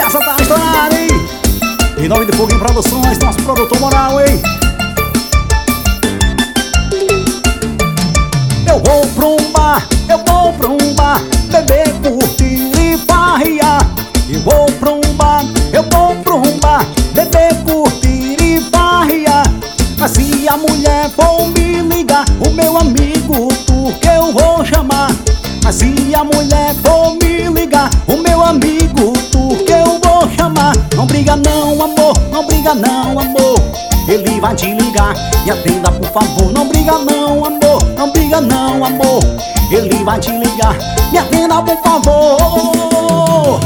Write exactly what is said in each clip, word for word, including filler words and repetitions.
essa tá estourada, hein? Em nome de Foguinho Produções, nosso produtor moral, hein? Eu vou pra um bar, eu vou pra um bar, beber, curtir e farrear. Eu vou pra um bar, eu vou pra um bar, beber, curtir e farrear. Mas se a mulher for me ligar, o meu amigo tu que eu vou chamar. Mas se a mulher for me ligar, o meu amigo tu que eu vou chamar. Não briga não, amor, não briga não, amor. Ele vai te ligar e atenda por favor. Não briga não, amor, não briga não, amor. Ele vai te ligar e atenda por favor.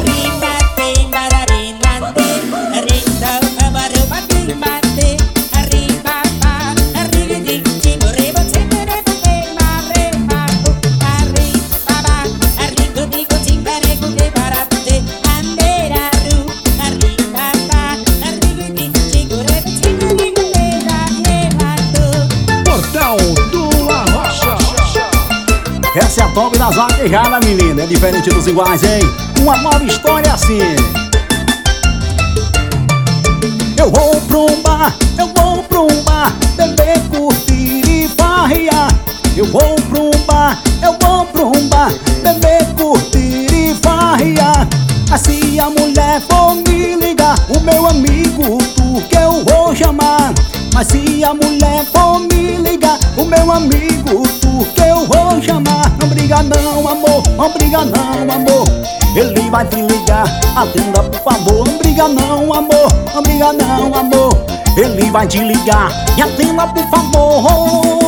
Essa é a top das vaquejadas, menina. É diferente dos iguais, hein? Uma nova história assim. Eu vou pra um bar, eu vou pra um bar, beber, curtir e farrear. Eu vou pra um bar, eu vou pra um bar, beber, curtir e farrear. Mas se a mulher for me ligar, o meu amigo tu que eu vou chamar. Mas se a mulher for me ligar, o meu amigo tu que eu vou chamar. Não briga não, amor, não briga não, amor. Ele vai te ligar, atenda por favor. Não briga não, amor, não briga não, amor. Ele vai te ligar e atenda por favor.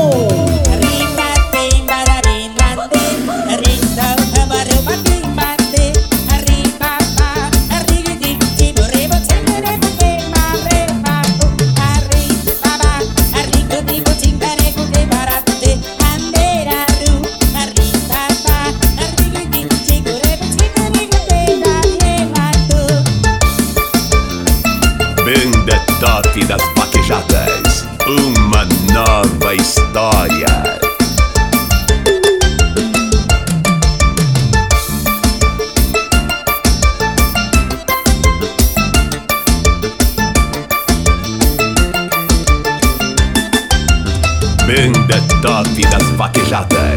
Banda Top das Vaquejadas, uma nova história. Banda Top das Vaquejadas.